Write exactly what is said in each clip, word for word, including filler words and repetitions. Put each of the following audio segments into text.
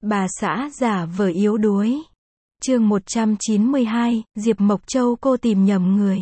Bà xã giả vờ yếu đuối. Chương một trăm chín mươi hai, Diệp Mộc Châu cô tìm nhầm người.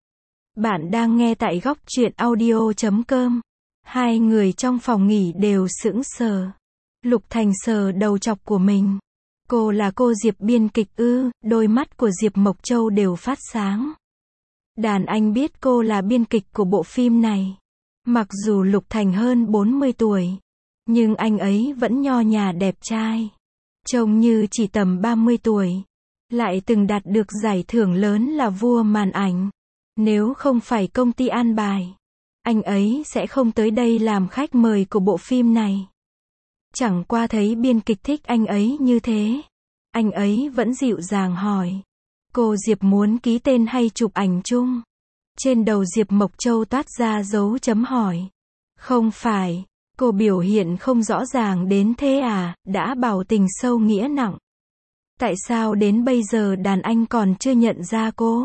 Bạn đang nghe tại góc truyện audio chấm com. Hai người trong phòng nghỉ đều sững sờ. Lục Thành sờ đầu chọc của mình. Cô là cô Diệp biên kịch ư? Đôi mắt của Diệp Mộc Châu đều phát sáng. Đàn anh biết cô là biên kịch của bộ phim này. Mặc dù Lục Thành hơn bốn mươi tuổi, nhưng anh ấy vẫn nho nhã đẹp trai. Trông như chỉ tầm ba mươi tuổi. Lại từng đạt được giải thưởng lớn là vua màn ảnh. Nếu không phải công ty an bài, anh ấy sẽ không tới đây làm khách mời của bộ phim này. Chẳng qua thấy biên kịch thích anh ấy như thế, anh ấy vẫn dịu dàng hỏi. Cô Diệp muốn ký tên hay chụp ảnh chung? Trên đầu Diệp Mộc Châu toát ra dấu chấm hỏi. Không phải, cô biểu hiện không rõ ràng đến thế à, đã bảo tình sâu nghĩa nặng. Tại sao đến bây giờ đàn anh còn chưa nhận ra cô?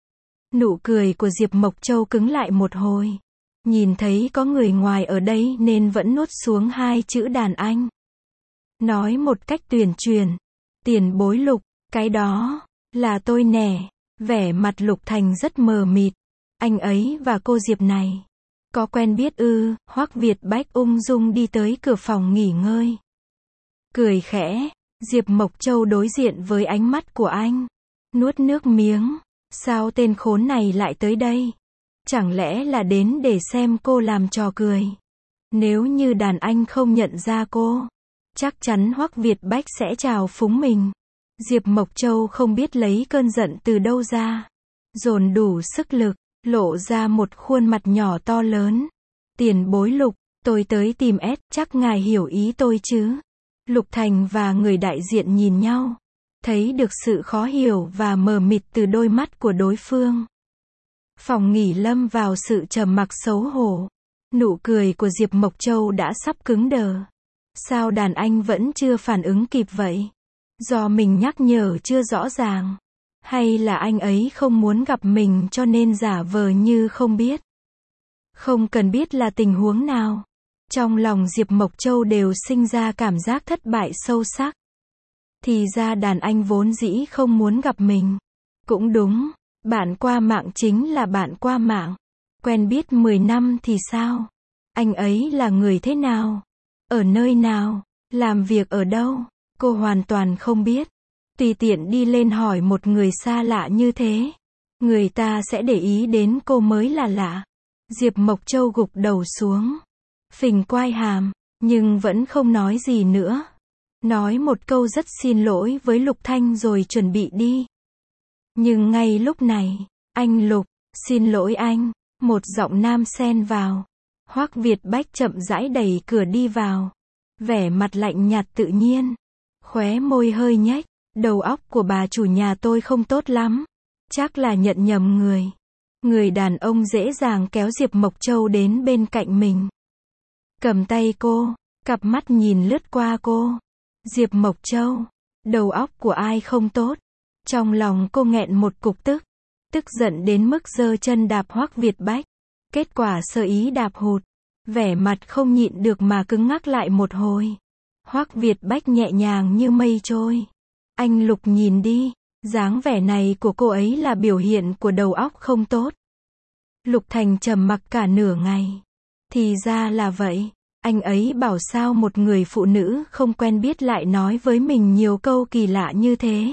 Nụ cười của Diệp Mộc Châu cứng lại một hồi. Nhìn thấy có người ngoài ở đây nên vẫn nuốt xuống hai chữ đàn anh. Nói một cách tuyển chuyển. Tiền bối Lục, cái đó là tôi nè. Vẻ mặt Lục Thành rất mờ mịt. Anh ấy và cô Diệp này có quen biết ư? Hoắc Việt Bách ung dung đi tới cửa phòng nghỉ ngơi. Cười khẽ, Diệp Mộc Châu đối diện với ánh mắt của anh. Nuốt nước miếng. Sao tên khốn này lại tới đây? Chẳng lẽ là đến để xem cô làm trò cười? Nếu như đàn anh không nhận ra cô, chắc chắn Hoắc Việt Bách sẽ trào phúng mình. Diệp Mộc Châu không biết lấy cơn giận từ đâu ra. Dồn đủ sức lực, lộ ra một khuôn mặt nhỏ to lớn. Tiền bối Lục, tôi tới tìm S, chắc ngài hiểu ý tôi chứ? Lục Thành và người đại diện nhìn nhau. Thấy được sự khó hiểu và mờ mịt từ đôi mắt của đối phương. Phòng nghỉ lâm vào sự trầm mặc xấu hổ. Nụ cười của Diệp Mộc Châu đã sắp cứng đờ. Sao đàn anh vẫn chưa phản ứng kịp vậy? Do mình nhắc nhở chưa rõ ràng? Hay là anh ấy không muốn gặp mình cho nên giả vờ như không biết? Không cần biết là tình huống nào. Trong lòng Diệp Mộc Châu đều sinh ra cảm giác thất bại sâu sắc. Thì ra đàn anh vốn dĩ không muốn gặp mình. Cũng đúng, bạn qua mạng chính là bạn qua mạng. Quen biết mười năm thì sao? Anh ấy là người thế nào? Ở nơi nào? Làm việc ở đâu? Cô hoàn toàn không biết. Tùy tiện đi lên hỏi một người xa lạ như thế, người ta sẽ để ý đến cô mới là lạ. Diệp Mộc Châu gục đầu xuống, phình quai hàm, nhưng vẫn không nói gì nữa. Nói một câu rất xin lỗi với Lục Thanh rồi chuẩn bị đi. Nhưng ngay lúc này, anh Lục, xin lỗi anh, một giọng nam xen vào. Hoắc Việt Bách chậm rãi đẩy cửa đi vào. Vẻ mặt lạnh nhạt tự nhiên. Khóe môi hơi nhếch, đầu óc của bà chủ nhà tôi không tốt lắm. Chắc là nhận nhầm người. Người đàn ông dễ dàng kéo Diệp Mộc Châu đến bên cạnh mình. Cầm tay cô, cặp mắt nhìn lướt qua cô. Diệp Mộc Châu, đầu óc của ai không tốt? Trong lòng cô nghẹn một cục tức. Tức giận đến mức giơ chân đạp Hoắc Việt Bách. Kết quả sơ ý đạp hụt. Vẻ mặt không nhịn được mà cứng ngắc lại một hồi. Hoắc Việt Bách nhẹ nhàng như mây trôi. Anh Lục nhìn đi, dáng vẻ này của cô ấy là biểu hiện của đầu óc không tốt. Lục Thành trầm mặc cả nửa ngày. Thì ra là vậy. Anh ấy bảo sao một người phụ nữ không quen biết lại nói với mình nhiều câu kỳ lạ như thế.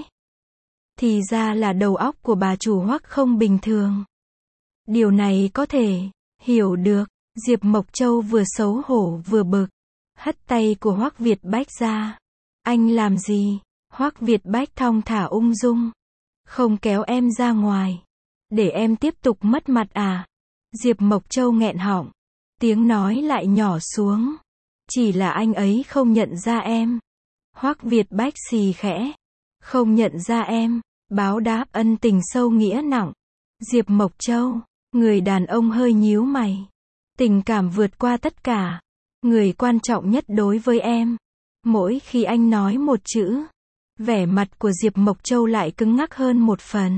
Thì ra là đầu óc của bà chủ Hoắc không bình thường. Điều này có thể hiểu được. Diệp Mộc Châu vừa xấu hổ vừa bực. Hất tay của Hoắc Việt Bách ra. Anh làm gì? Hoắc Việt Bách thong thả ung dung. Không kéo em ra ngoài. Để em tiếp tục mất mặt à? Diệp Mộc Châu nghẹn họng. Tiếng nói lại nhỏ xuống. Chỉ là anh ấy không nhận ra em. Hoắc Việt Bách xì khẽ. Không nhận ra em. Báo đáp ân tình sâu nghĩa nặng. Diệp Mộc Châu. Người đàn ông hơi nhíu mày. Tình cảm vượt qua tất cả. Người quan trọng nhất đối với em. Mỗi khi anh nói một chữ, vẻ mặt của Diệp Mộc Châu lại cứng ngắc hơn một phần.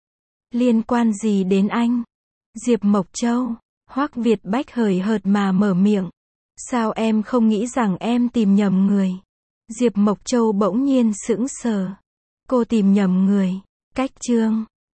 Liên quan gì đến anh? Diệp Mộc Châu. Hoắc Việt Bách hời hợt mà mở miệng. Sao em không nghĩ rằng em tìm nhầm người? Diệp Mộc Châu bỗng nhiên sững sờ. Cô tìm nhầm người. Cách chương